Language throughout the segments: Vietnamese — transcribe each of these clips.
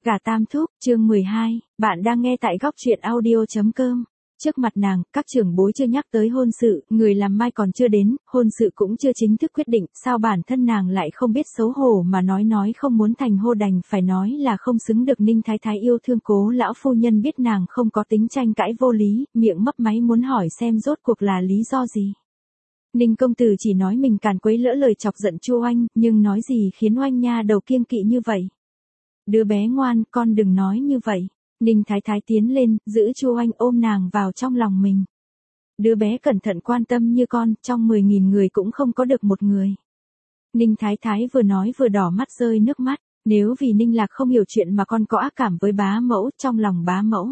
Gả tam thúc, chương 12, bạn đang nghe tại góc truyện audio.com. Trước mặt nàng, các trưởng bối chưa nhắc tới hôn sự, người làm mai còn chưa đến, hôn sự cũng chưa chính thức quyết định, sao bản thân nàng lại không biết xấu hổ mà nói không muốn thành hô đành phải nói là không xứng được Ninh Thái Thái yêu thương. Cố lão phu nhân biết nàng không có tính tranh cãi vô lý, miệng mấp máy muốn hỏi xem rốt cuộc là lý do gì. Ninh công tử chỉ nói mình càn quấy lỡ lời chọc giận Chu Oanh, nhưng nói gì khiến Oanh nha đầu kiêng kỵ như vậy. Đứa bé ngoan, con đừng nói như vậy. Ninh Thái Thái tiến lên, giữ Chu Oanh ôm nàng vào trong lòng mình. Đứa bé cẩn thận quan tâm như con, trong 10.000 người cũng không có được một người. Ninh Thái Thái vừa nói vừa đỏ mắt rơi nước mắt, nếu vì Ninh Lạc không hiểu chuyện mà con có ác cảm với bá mẫu, trong lòng bá mẫu.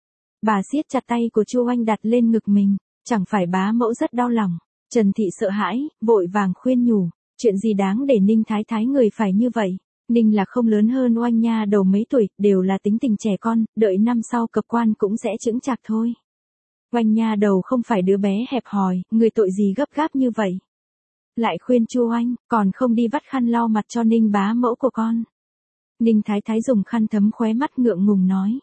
Bà siết chặt tay của Chu Oanh đặt lên ngực mình, chẳng phải bá mẫu rất đau lòng. Trần Thị sợ hãi, vội vàng khuyên nhủ, chuyện gì đáng để Ninh Thái Thái người phải như vậy. Ninh Lạc không lớn hơn Oanh nha đầu mấy tuổi, đều là tính tình trẻ con, đợi năm sau cập quan cũng sẽ chững chạc thôi. Oanh nha đầu không phải đứa bé hẹp hòi, người tội gì gấp gáp như vậy. Lại khuyên Chu Oanh, còn không đi vắt khăn lau mặt cho Ninh bá mẫu của con. Ninh Thái Thái dùng khăn thấm khóe mắt ngượng ngùng nói.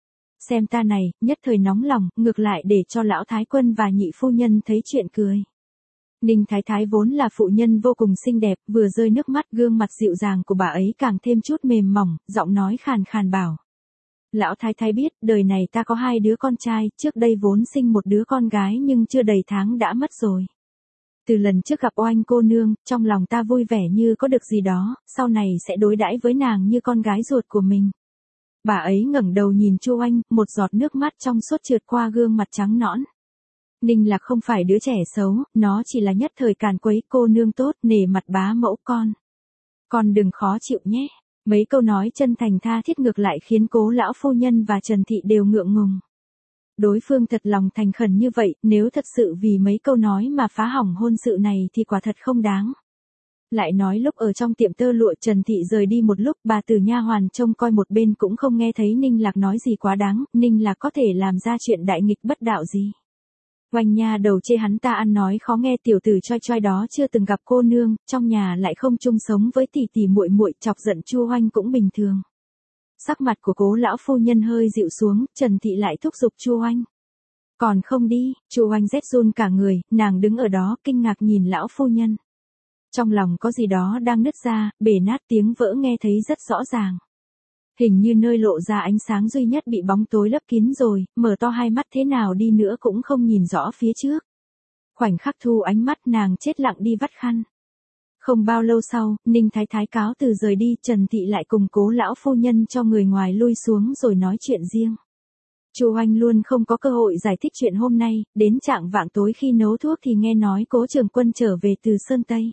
Xem ta này, nhất thời nóng lòng, ngược lại để cho lão Thái Quân và nhị phu nhân thấy chuyện cười. Ninh Thái Thái vốn là phụ nhân vô cùng xinh đẹp, vừa rơi nước mắt, gương mặt dịu dàng của bà ấy càng thêm chút mềm mỏng, giọng nói khàn khàn bảo. Lão Thái Thái biết, đời này ta có 2 đứa con trai, trước đây vốn sinh một đứa con gái nhưng chưa đầy tháng đã mất rồi. Từ lần trước gặp Oanh cô nương, trong lòng ta vui vẻ như có được gì đó, sau này sẽ đối đãi với nàng như con gái ruột của mình. Bà ấy ngẩng đầu nhìn Chu Oanh, một giọt nước mắt trong suốt trượt qua gương mặt trắng nõn. Ninh Lạc không phải đứa trẻ xấu, nó chỉ là nhất thời càn quấy, cô nương tốt, nể mặt bá mẫu con. Con đừng khó chịu nhé. Mấy câu nói chân thành tha thiết ngược lại khiến Cố lão phu nhân và Trần Thị đều ngượng ngùng. Đối phương thật lòng thành khẩn như vậy, nếu thật sự vì mấy câu nói mà phá hỏng hôn sự này thì quả thật không đáng. Lại nói lúc ở trong tiệm tơ lụa Trần Thị rời đi một lúc, bà Từ nha hoàn trông coi một bên cũng không nghe thấy Ninh Lạc nói gì quá đáng, Ninh Lạc có thể làm ra chuyện đại nghịch bất đạo gì. Oanh nha đầu chê hắn ta ăn nói khó nghe, tiểu tử choi choi đó chưa từng gặp cô nương, trong nhà lại không chung sống với tỷ tỷ muội muội, chọc giận Chu Oanh cũng bình thường. Sắc mặt của Cố lão phu nhân hơi dịu xuống, Trần Thị lại thúc giục Chu Oanh. Còn không đi, Chu Oanh rét run cả người, nàng đứng ở đó kinh ngạc nhìn lão phu nhân. Trong lòng có gì đó đang nứt ra, bể nát, tiếng vỡ nghe thấy rất rõ ràng. Hình như nơi lộ ra ánh sáng duy nhất bị bóng tối lấp kín rồi, mở to hai mắt thế nào đi nữa cũng không nhìn rõ phía trước. Khoảnh khắc thu ánh mắt nàng chết lặng đi vắt khăn. Không bao lâu sau, Ninh Thái Thái cáo từ rời đi, Trần Thị lại cùng Cố lão phu nhân cho người ngoài lui xuống rồi nói chuyện riêng. Chu Oanh luôn không có cơ hội giải thích chuyện hôm nay, đến chạng vạng tối khi nấu thuốc thì nghe nói Cố trưởng quân trở về từ Sơn Tây.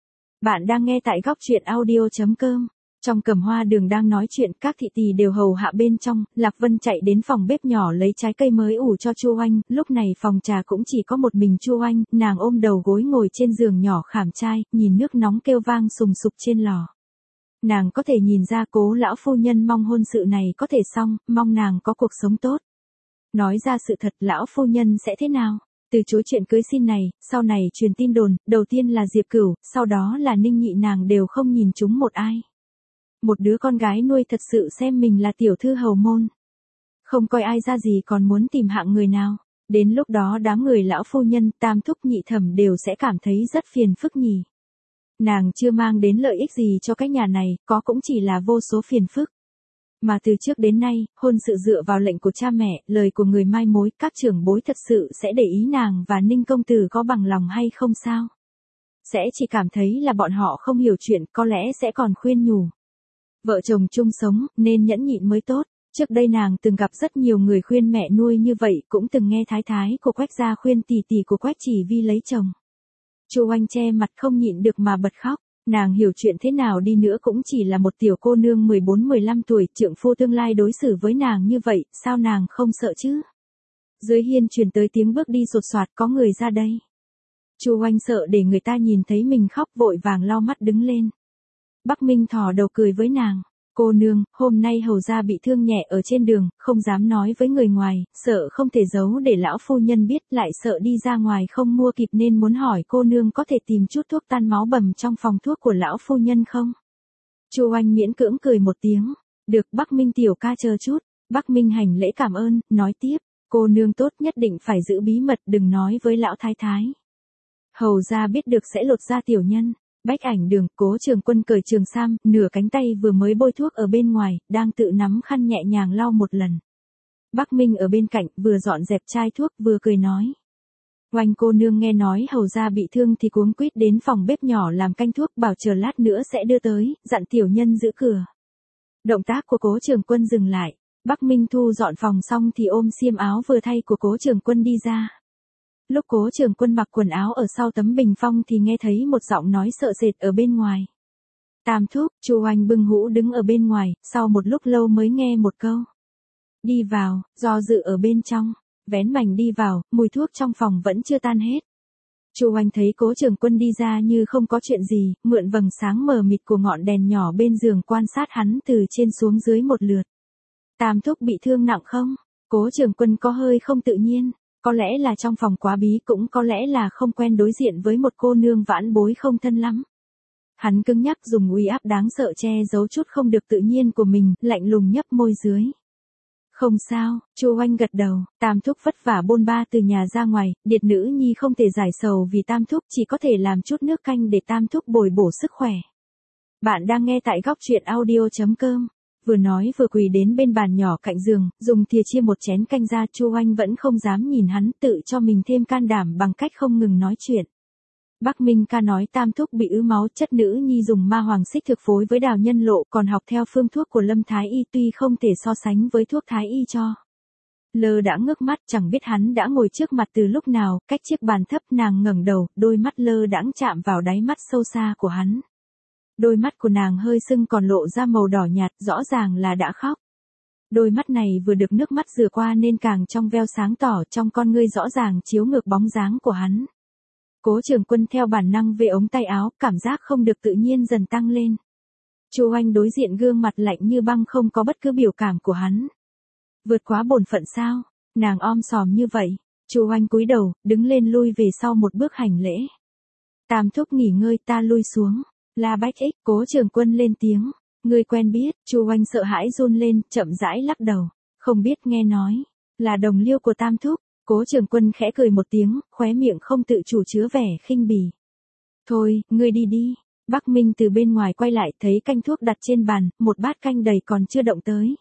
Bạn đang nghe tại góc truyện audio.com. Trong Cẩm Hoa Đường đang nói chuyện, các thị tỳ đều hầu hạ bên trong, Lạc Vân chạy đến phòng bếp nhỏ lấy trái cây mới ủ cho Chu Oanh, lúc này phòng trà cũng chỉ có một mình Chu Oanh, nàng ôm đầu gối ngồi trên giường nhỏ khảm trai, nhìn nước nóng kêu vang sùng sục trên lò. Nàng có thể nhìn ra Cố lão phu nhân mong hôn sự này có thể xong, mong nàng có cuộc sống tốt. Nói ra sự thật, lão phu nhân sẽ thế nào? Từ chối chuyện cưới xin này, sau này truyền tin đồn, đầu tiên là Diệp Cửu, sau đó là Ninh Nhị, nàng đều không nhìn chúng một ai. Một đứa con gái nuôi thật sự xem mình là tiểu thư hầu môn. Không coi ai ra gì còn muốn tìm hạng người nào. Đến lúc đó đám người lão phu nhân, tam thúc nhị thẩm đều sẽ cảm thấy rất phiền phức nhỉ. Nàng chưa mang đến lợi ích gì cho cái nhà này, có cũng chỉ là vô số phiền phức. Mà từ trước đến nay, hôn sự dựa vào lệnh của cha mẹ, lời của người mai mối, các trưởng bối thật sự sẽ để ý nàng và Ninh công tử có bằng lòng hay không sao? Sẽ chỉ cảm thấy là bọn họ không hiểu chuyện, có lẽ sẽ còn khuyên nhủ. Vợ chồng chung sống, nên nhẫn nhịn mới tốt. Trước đây nàng từng gặp rất nhiều người khuyên mẹ nuôi như vậy, cũng từng nghe thái thái của Quách gia khuyên tỷ tỷ của Quách chỉ vi lấy chồng. Chu Oanh che mặt không nhịn được mà bật khóc. Nàng hiểu chuyện thế nào đi nữa cũng chỉ là một tiểu cô nương 14-15 tuổi, trượng phu tương lai đối xử với nàng như vậy, sao nàng không sợ chứ? Dưới hiên truyền tới tiếng bước đi sột soạt, có người ra đây. Chu Oanh sợ để người ta nhìn thấy mình khóc, vội vàng lau mắt đứng lên. Bắc Minh thò đầu cười với nàng. Cô nương, hôm nay hầu gia bị thương nhẹ ở trên đường, không dám nói với người ngoài, sợ không thể giấu để lão phu nhân biết, lại sợ đi ra ngoài không mua kịp nên muốn hỏi cô nương có thể tìm chút thuốc tan máu bầm trong phòng thuốc của lão phu nhân không? Chu Oanh miễn cưỡng cười một tiếng. Được, Bắc Minh tiểu ca chờ chút. Bắc Minh hành lễ cảm ơn, nói tiếp, cô nương tốt nhất định phải giữ bí mật, đừng nói với lão thái thái. Hầu ra biết được sẽ lột da tiểu nhân. Bách Ảnh Đường, Cố Trường Quân cởi trường sam, nửa cánh tay vừa mới bôi thuốc ở bên ngoài, đang tự nắm khăn nhẹ nhàng lau một lần. Bắc Minh ở bên cạnh, vừa dọn dẹp chai thuốc, vừa cười nói. Oanh cô nương nghe nói hầu ra bị thương thì cuống quýt đến phòng bếp nhỏ làm canh thuốc, bảo chờ lát nữa sẽ đưa tới, dặn tiểu nhân giữ cửa. Động tác của Cố Trường Quân dừng lại. Bắc Minh thu dọn phòng xong thì ôm xiêm áo vừa thay của Cố Trường Quân đi ra. Lúc Cố Trường Quân mặc quần áo ở sau tấm bình phong thì nghe thấy một giọng nói sợ sệt ở bên ngoài. Tam thúc, Chu Oanh bưng hũ đứng ở bên ngoài, sau một lúc lâu mới nghe một câu. Đi vào, do dự ở bên trong, vén mảnh đi vào, mùi thuốc trong phòng vẫn chưa tan hết. Chu Oanh thấy Cố Trường Quân đi ra như không có chuyện gì, mượn vầng sáng mờ mịt của ngọn đèn nhỏ bên giường quan sát hắn từ trên xuống dưới một lượt. Tam thúc bị thương nặng không? Cố Trường Quân có hơi không tự nhiên, có lẽ là trong phòng quá bí, cũng có lẽ là không quen đối diện với một cô nương vãn bối không thân lắm. Hắn cứng nhắc dùng uy áp đáng sợ che giấu chút không được tự nhiên của mình, lạnh lùng nhấp môi dưới. Không sao, Chu Oanh gật đầu, Tam thúc vất vả bôn ba từ nhà ra ngoài, điệt nữ nhi không thể giải sầu vì Tam thúc, chỉ có thể làm chút nước canh để Tam thúc bồi bổ sức khỏe. Bạn đang nghe tại góc truyện audio.com. Vừa nói vừa quỳ đến bên bàn nhỏ cạnh giường, dùng thìa chia một chén canh ra. Chu Oanh vẫn không dám nhìn hắn, tự cho mình thêm can đảm bằng cách không ngừng nói chuyện. Bắc Minh ca nói Tam thúc bị ứ máu, chất nữ nhi dùng ma hoàng xích thực phối với đào nhân lộ, còn học theo phương thuốc của Lâm Thái Y, tuy không thể so sánh với thuốc Thái Y cho. Lơ đã ngước mắt, chẳng biết hắn đã ngồi trước mặt từ lúc nào, cách chiếc bàn thấp, nàng ngẩng đầu, đôi mắt lơ đãng chạm vào đáy mắt sâu xa của hắn. Đôi mắt của nàng hơi sưng còn lộ ra màu đỏ nhạt, rõ ràng là đã khóc. Đôi mắt này vừa được nước mắt rửa qua nên càng trong veo sáng tỏ, trong con ngươi rõ ràng chiếu ngược bóng dáng của hắn. Cố Trường Quân theo bản năng về ống tay áo, cảm giác không được tự nhiên dần tăng lên. Chu Oanh đối diện gương mặt lạnh như băng không có bất cứ biểu cảm của hắn. Vượt quá bổn phận sao? Nàng om sòm như vậy. Chu Oanh cúi đầu, đứng lên lui về sau một bước hành lễ. Tam thúc nghỉ ngơi, ta lui xuống. La Bách Ích, Cố Trường Quân lên tiếng. Ngươi quen biết, Chu Oanh sợ hãi run lên, chậm rãi lắc đầu. Không biết, nghe nói là đồng liêu của Tam thúc. Cố Trường Quân khẽ cười một tiếng, khóe miệng không tự chủ chứa vẻ khinh bỉ. Thôi, ngươi đi đi. Bắc Minh từ bên ngoài quay lại, thấy canh thuốc đặt trên bàn, một bát canh đầy còn chưa động tới.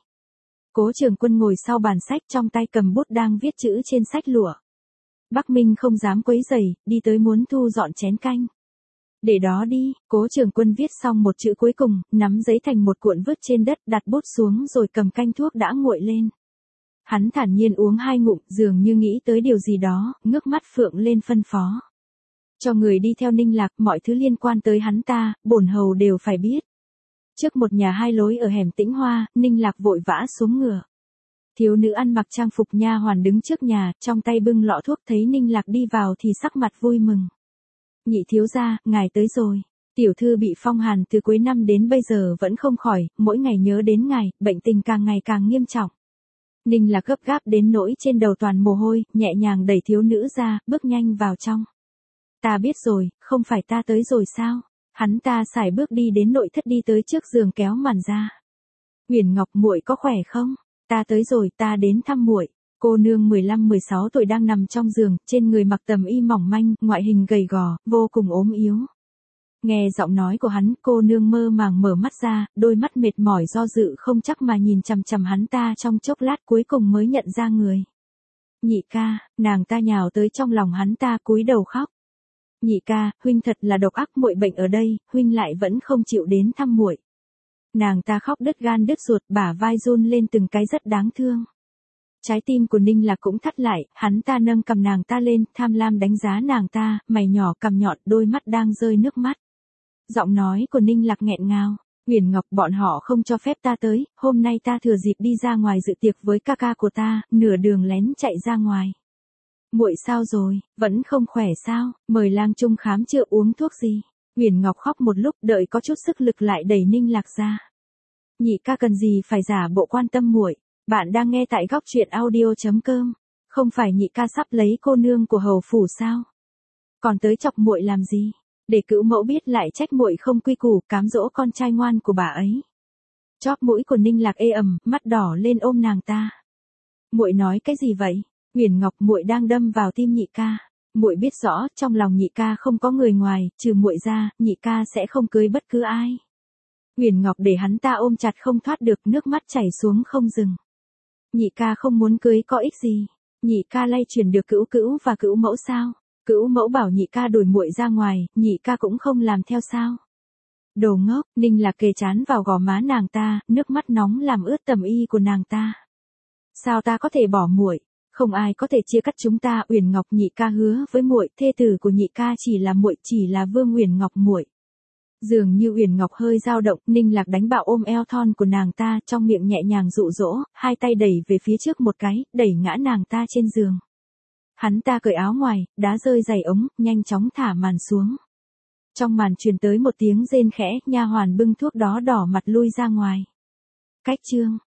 Cố Trường Quân ngồi sau bàn sách, trong tay cầm bút đang viết chữ trên sách lụa. Bắc Minh không dám quấy rầy, đi tới muốn thu dọn chén canh. Để đó đi. Cố Trường Quân viết xong một chữ cuối cùng, nắm giấy thành một cuộn vứt trên đất, đặt bút xuống rồi cầm canh thuốc đã nguội lên. Hắn thản nhiên uống 2 ngụm, dường như nghĩ tới điều gì đó, ngước mắt phượng lên phân phó. Cho người đi theo Ninh Lạc, mọi thứ liên quan tới hắn ta, bổn hầu đều phải biết. Trước một nhà 2 lối ở hẻm Tĩnh Hoa, Ninh Lạc vội vã xuống ngựa. Thiếu nữ ăn mặc trang phục nha hoàn đứng trước nhà, trong tay bưng lọ thuốc, thấy Ninh Lạc đi vào thì sắc mặt vui mừng. Nhị thiếu gia, ngài tới rồi. Tiểu thư bị phong hàn từ cuối năm đến bây giờ vẫn không khỏi, mỗi ngày nhớ đến ngài, bệnh tình càng ngày càng nghiêm trọng. Ninh Lạc gấp gáp đến nỗi trên đầu toàn mồ hôi, nhẹ nhàng đẩy thiếu nữ ra, bước nhanh vào trong. Ta biết rồi, không phải ta tới rồi sao? Hắn ta sải bước đi đến nội thất, đi tới trước giường kéo màn ra. Uyển Ngọc muội có khỏe không? Ta tới rồi, ta đến thăm muội. Cô nương 15-16 tuổi đang nằm trong giường, trên người mặc tầm y mỏng manh, ngoại hình gầy gò, vô cùng ốm yếu. Nghe giọng nói của hắn, cô nương mơ màng mở mắt ra, đôi mắt mệt mỏi do dự không chắc mà nhìn chằm chằm hắn ta trong chốc lát, cuối cùng mới nhận ra người. Nhị ca, nàng ta nhào tới trong lòng hắn ta, cúi đầu khóc. Nhị ca, huynh thật là độc ác, muội bệnh ở đây, huynh lại vẫn không chịu đến thăm muội. Nàng ta khóc đứt gan đứt ruột, bả vai run lên từng cái rất đáng thương. Trái tim của Ninh Lạc cũng thắt lại, hắn ta nâng cầm nàng ta lên, tham lam đánh giá nàng ta, mày nhỏ cằm nhọn, đôi mắt đang rơi nước mắt. Giọng nói của Ninh Lạc nghẹn ngào. Uyển Ngọc, bọn họ không cho phép ta tới, hôm nay ta thừa dịp đi ra ngoài dự tiệc với ca ca của ta, nửa đường lén chạy ra ngoài. Muội sao rồi, vẫn không khỏe sao, mời lang trung khám chữa, uống thuốc gì. Uyển Ngọc khóc một lúc, đợi có chút sức lực lại đẩy Ninh Lạc ra. Nhị ca cần gì phải giả bộ quan tâm muội. Bạn đang nghe tại góc truyện audio.com. Không phải nhị ca sắp lấy cô nương của hầu phủ sao? Còn tới chọc muội làm gì? Để cữu mẫu biết lại trách muội không quy củ, cám dỗ con trai ngoan của bà ấy. Chóp mũi của Ninh Lạc ê ẩm, mắt đỏ lên ôm nàng ta. Muội nói cái gì vậy? Uyển Ngọc, muội đang đâm vào tim nhị ca. Muội biết rõ, trong lòng nhị ca không có người ngoài, trừ muội ra, nhị ca sẽ không cưới bất cứ ai. Uyển Ngọc để hắn ta ôm chặt không thoát được, nước mắt chảy xuống không dừng. Nhị ca không muốn cưới có ích gì? Nhị ca lay chuyển được Cữu Cữu và Cữu Mẫu sao? Cữu Mẫu bảo nhị ca đuổi muội ra ngoài, nhị ca cũng không làm theo sao? Đồ ngốc. Ninh Lạc kề trán vào gò má nàng ta, nước mắt nóng làm ướt tầm y của nàng ta. Sao ta có thể bỏ muội? Không ai có thể chia cắt chúng ta. Uyển Ngọc, nhị ca hứa với muội, thê tử của nhị ca chỉ là muội, chỉ là Vương Uyển Ngọc muội. Dường như Uyển Ngọc hơi dao động, Ninh Lạc đánh bạo ôm eo thon của nàng ta, trong miệng nhẹ nhàng dụ dỗ, hai tay đẩy về phía trước một cái, đẩy ngã nàng ta trên giường. Hắn ta cởi áo ngoài, đá rơi giày ống, nhanh chóng thả màn xuống. Trong màn truyền tới một tiếng rên khẽ, nha hoàn bưng thuốc đó đỏ mặt lui ra ngoài. Cách chương